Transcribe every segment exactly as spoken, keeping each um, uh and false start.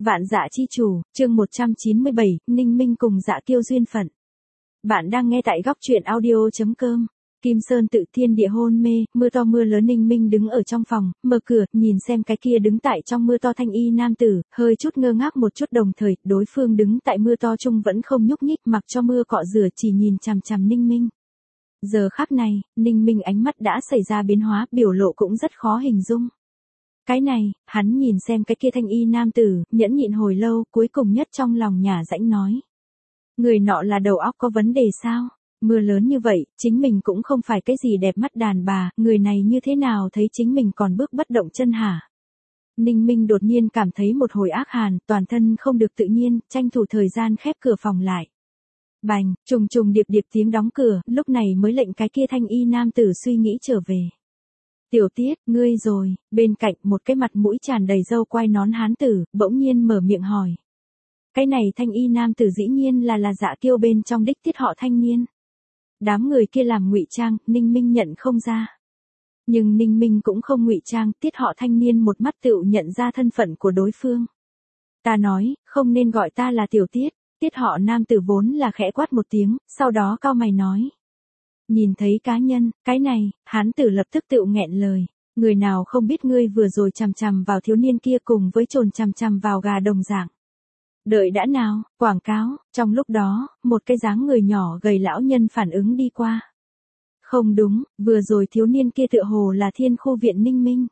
Vạn Dạ Chi Chủ, chương một trăm chín mươi bảy, Ninh Minh cùng Dạ Kiêu duyên phận. Bạn đang nghe tại góc truyện audio chấm com. Kim Sơn tự thiên địa hôn mê, mưa to mưa lớn. Ninh Minh đứng ở trong phòng, mở cửa, nhìn xem cái kia đứng tại trong mưa to thanh y nam tử, hơi chút ngơ ngác một chút, đồng thời, đối phương đứng tại mưa to chung vẫn không nhúc nhích, mặc cho mưa cọ rửa, chỉ nhìn chằm chằm Ninh Minh. Giờ khắc này, Ninh Minh ánh mắt đã xảy ra biến hóa, biểu lộ cũng rất khó hình dung. Cái này, hắn nhìn xem cái kia thanh y nam tử, nhẫn nhịn hồi lâu, cuối cùng nhất trong lòng nhả rãnh nói. Người nọ là đầu óc có vấn đề sao? Mưa lớn như vậy, chính mình cũng không phải cái gì đẹp mắt đàn bà, người này như thế nào thấy chính mình còn bước bất động chân hả? Ninh Minh đột nhiên cảm thấy một hồi ác hàn, toàn thân không được tự nhiên, tranh thủ thời gian khép cửa phòng lại. Bành, trùng trùng điệp điệp tiếng đóng cửa, lúc này mới lệnh cái kia thanh y nam tử suy nghĩ trở về. Tiểu Tiết, ngươi rồi, bên cạnh một cái mặt mũi tràn đầy râu quai nón hán tử, bỗng nhiên mở miệng hỏi. Cái này thanh y nam tử dĩ nhiên là là Dạ Kiêu bên trong đích tiết họ thanh niên. Đám người kia làm ngụy trang, Ninh Minh nhận không ra. Nhưng Ninh Minh cũng không ngụy trang, tiết họ thanh niên một mắt tựu nhận ra thân phận của đối phương. Ta nói, không nên gọi ta là Tiểu Tiết, tiết họ nam tử vốn là khẽ quát một tiếng, sau đó cau mày nói. Nhìn thấy cá nhân, cái này, hán tử lập tức tựu nghẹn lời. Người nào không biết ngươi vừa rồi chằm chằm vào thiếu niên kia cùng với trồn chằm chằm vào gà đồng dạng. Đợi đã nào, quảng cáo, trong lúc đó, một cái dáng người nhỏ gầy lão nhân phản ứng đi qua. Không đúng, vừa rồi thiếu niên kia tựa hồ là thiên khu viện Ninh Minh.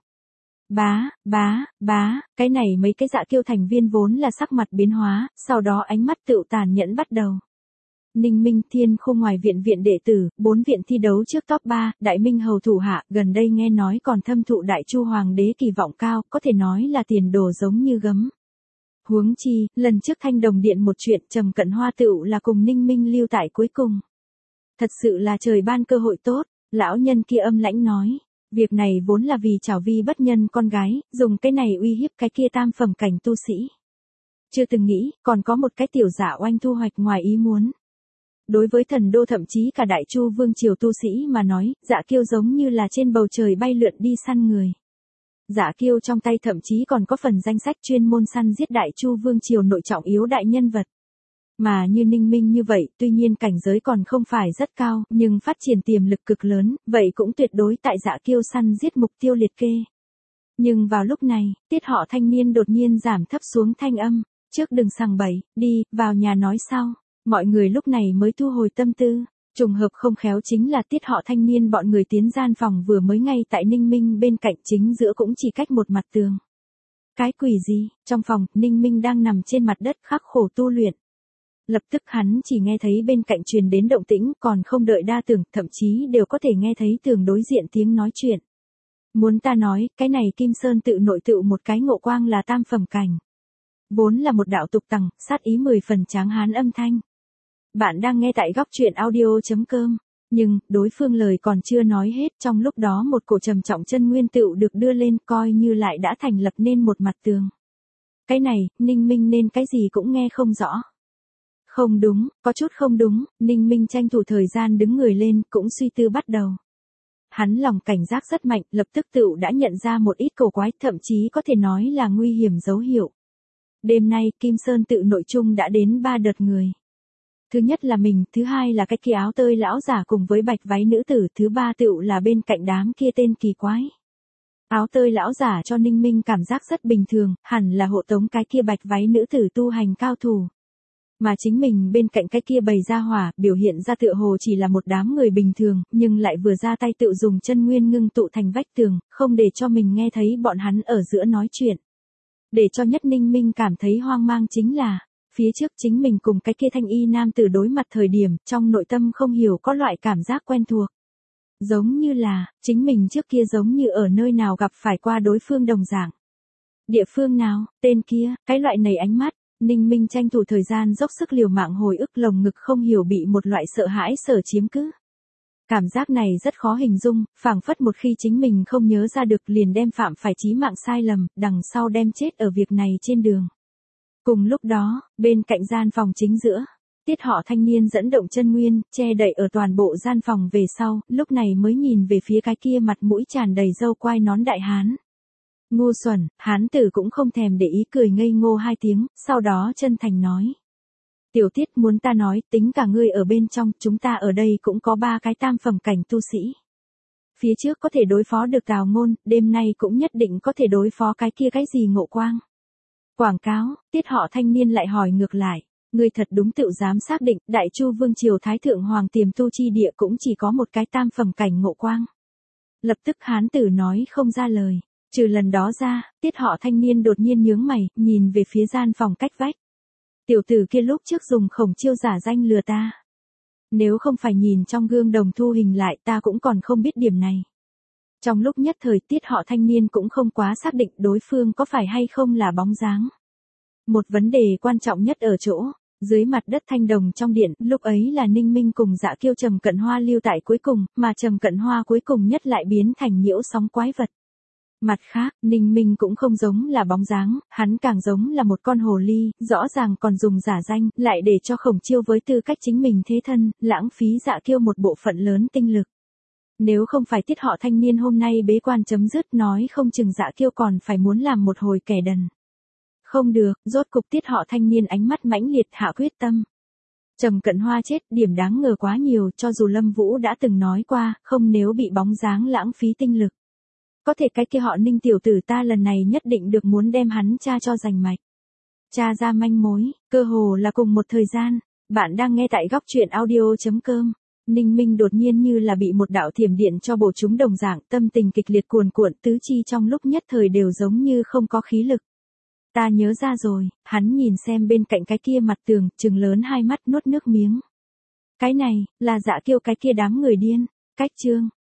Bá, bá, bá, cái này mấy cái Dạ Kiêu thành viên vốn là sắc mặt biến hóa, sau đó ánh mắt tựu tàn nhẫn bắt đầu. Ninh Minh thiên khu ngoài viện viện đệ tử, bốn viện thi đấu trước top ba, Đại Minh hầu thủ hạ, gần đây nghe nói còn thâm thụ Đại Chu hoàng đế kỳ vọng cao, có thể nói là tiền đồ giống như gấm. Huống chi, lần trước Thanh Đồng Điện một chuyện, Trầm Cận Hoa tựu là cùng Ninh Minh lưu tại cuối cùng. Thật sự là trời ban cơ hội tốt, lão nhân kia âm lãnh nói. Việc này vốn là vì Trảo Vi bất nhân con gái, dùng cái này uy hiếp cái kia tam phẩm cảnh tu sĩ. Chưa từng nghĩ, còn có một cái tiểu giả oanh thu hoạch ngoài ý muốn. Đối với thần đô thậm chí cả Đại Chu vương triều tu sĩ mà nói, Dạ Kiêu giống như là trên bầu trời bay lượn đi săn người. Dạ Kiêu trong tay thậm chí còn có phần danh sách chuyên môn săn giết Đại Chu vương triều nội trọng yếu đại nhân vật. Mà như Ninh Minh như vậy, tuy nhiên cảnh giới còn không phải rất cao, nhưng phát triển tiềm lực cực lớn, vậy cũng tuyệt đối tại Dạ Kiêu săn giết mục tiêu liệt kê. Nhưng vào lúc này, tiết họ thanh niên đột nhiên giảm thấp xuống thanh âm, trước đừng sằng bậy, đi, vào nhà nói sau. Mọi người lúc này mới thu hồi tâm tư, trùng hợp không khéo chính là tiết họ thanh niên bọn người tiến gian phòng vừa mới ngay tại Ninh Minh bên cạnh chính giữa cũng chỉ cách một mặt tường. Cái quỷ gì, trong phòng, Ninh Minh đang nằm trên mặt đất khắc khổ tu luyện. Lập tức hắn chỉ nghe thấy bên cạnh truyền đến động tĩnh, còn không đợi đa tưởng, thậm chí đều có thể nghe thấy tường đối diện tiếng nói chuyện. Muốn ta nói, cái này Kim Sơn tự nội tự một cái ngộ quang là tam phẩm cảnh. Vốn là một đạo tục tằng, sát ý mười phần tráng hán âm thanh. Bạn đang nghe tại góc truyện audio chấm com. Nhưng, đối phương lời còn chưa nói hết, trong lúc đó một cổ trầm trọng chân nguyên tựu được đưa lên, coi như lại đã thành lập nên một mặt tường. Cái này, Ninh Minh nên cái gì cũng nghe không rõ. Không đúng, có chút không đúng, Ninh Minh tranh thủ thời gian đứng người lên, cũng suy tư bắt đầu. Hắn lòng cảnh giác rất mạnh, lập tức tựu đã nhận ra một ít cổ quái, thậm chí có thể nói là nguy hiểm dấu hiệu. Đêm nay, Kim Sơn tự nội trung đã đến ba đợt người. Thứ nhất là mình, thứ hai là cái kia áo tơi lão giả cùng với bạch váy nữ tử, thứ ba tựu là bên cạnh đám kia tên kỳ quái. Áo tơi lão giả cho Ninh Minh cảm giác rất bình thường, hẳn là hộ tống cái kia bạch váy nữ tử tu hành cao thủ. Mà chính mình bên cạnh cái kia bầy ra hỏa, biểu hiện ra tựa hồ chỉ là một đám người bình thường, nhưng lại vừa ra tay tự dùng chân nguyên ngưng tụ thành vách tường, không để cho mình nghe thấy bọn hắn ở giữa nói chuyện. Để cho nhất Ninh Minh cảm thấy hoang mang chính là, phía trước chính mình cùng cái kia thanh y nam tử đối mặt thời điểm, trong nội tâm không hiểu có loại cảm giác quen thuộc. Giống như là, chính mình trước kia giống như ở nơi nào gặp phải qua đối phương đồng dạng. Địa phương nào, tên kia, cái loại này ánh mắt, Ninh Minh tranh thủ thời gian dốc sức liều mạng hồi ức, lồng ngực không hiểu bị một loại sợ hãi sở chiếm cứ. Cảm giác này rất khó hình dung, phảng phất một khi chính mình không nhớ ra được liền đem phạm phải chí mạng sai lầm, đằng sau đem chết ở việc này trên đường. Cùng lúc đó, bên cạnh gian phòng chính giữa, tiết họ thanh niên dẫn động chân nguyên, che đậy ở toàn bộ gian phòng về sau, lúc này mới nhìn về phía cái kia mặt mũi tràn đầy râu quai nón đại hán. Ngu xuẩn, hán tử cũng không thèm để ý cười ngây ngô hai tiếng, sau đó chân thành nói. Tiểu Tiết muốn ta nói, tính cả ngươi ở bên trong, chúng ta ở đây cũng có ba cái tam phẩm cảnh tu sĩ. Phía trước có thể đối phó được Tào Ngôn, đêm nay cũng nhất định có thể đối phó cái kia cái gì Ngộ Quang. Quảng cáo, Tiết họ thanh niên lại hỏi ngược lại, ngươi thật đúng tự dám xác định, Đại Chu Vương Triều Thái Thượng Hoàng tiềm tu chi địa cũng chỉ có một cái tam phẩm cảnh Ngộ Quang. Lập tức hán tử nói không ra lời, trừ lần đó ra, Tiết họ thanh niên đột nhiên nhướng mày, nhìn về phía gian phòng cách vách. Tiểu tử kia lúc trước dùng Khổng Chiêu giả danh lừa ta. Nếu không phải nhìn trong gương đồng thu hình lại ta cũng còn không biết điểm này. Trong lúc nhất thời Tiết họ thanh niên cũng không quá xác định đối phương có phải hay không là bóng dáng. Một vấn đề quan trọng nhất ở chỗ, dưới mặt đất thanh đồng trong điện, lúc ấy là Ninh Minh cùng Dạ Kiêu Trầm Cận Hoa lưu tại cuối cùng, mà Trầm Cận Hoa cuối cùng nhất lại biến thành nhiễu sóng quái vật. Mặt khác, Ninh Minh cũng không giống là bóng dáng, hắn càng giống là một con hồ ly, rõ ràng còn dùng giả danh, lại để cho Khổng Chiêu với tư cách chính mình thế thân, lãng phí Dạ Kiêu một bộ phận lớn tinh lực. Nếu không phải Tiết họ thanh niên hôm nay bế quan chấm dứt nói không chừng Dạ Kiêu còn phải muốn làm một hồi kẻ đần. Không được, rốt cục Tiết họ thanh niên ánh mắt mãnh liệt hạ quyết tâm. Trầm Cận Hoa chết, điểm đáng ngờ quá nhiều, cho dù Lâm Vũ đã từng nói qua, không nếu bị bóng dáng lãng phí tinh lực. Có thể cái kia họ Ninh tiểu tử ta lần này nhất định được muốn đem hắn tra cho rành mạch. Tra ra manh mối, cơ hồ là cùng một thời gian, bạn đang nghe tại góc truyện audio chấm com. Ninh Minh đột nhiên như là bị một đạo thiểm điện cho bổ chúng đồng dạng, tâm tình kịch liệt cuồn cuộn, tứ chi trong lúc nhất thời đều giống như không có khí lực. Ta nhớ ra rồi, hắn nhìn xem bên cạnh cái kia mặt tường, trừng lớn hai mắt nuốt nước miếng. Cái này, là Dạ Kiêu cái kia đám người điên, cách chương.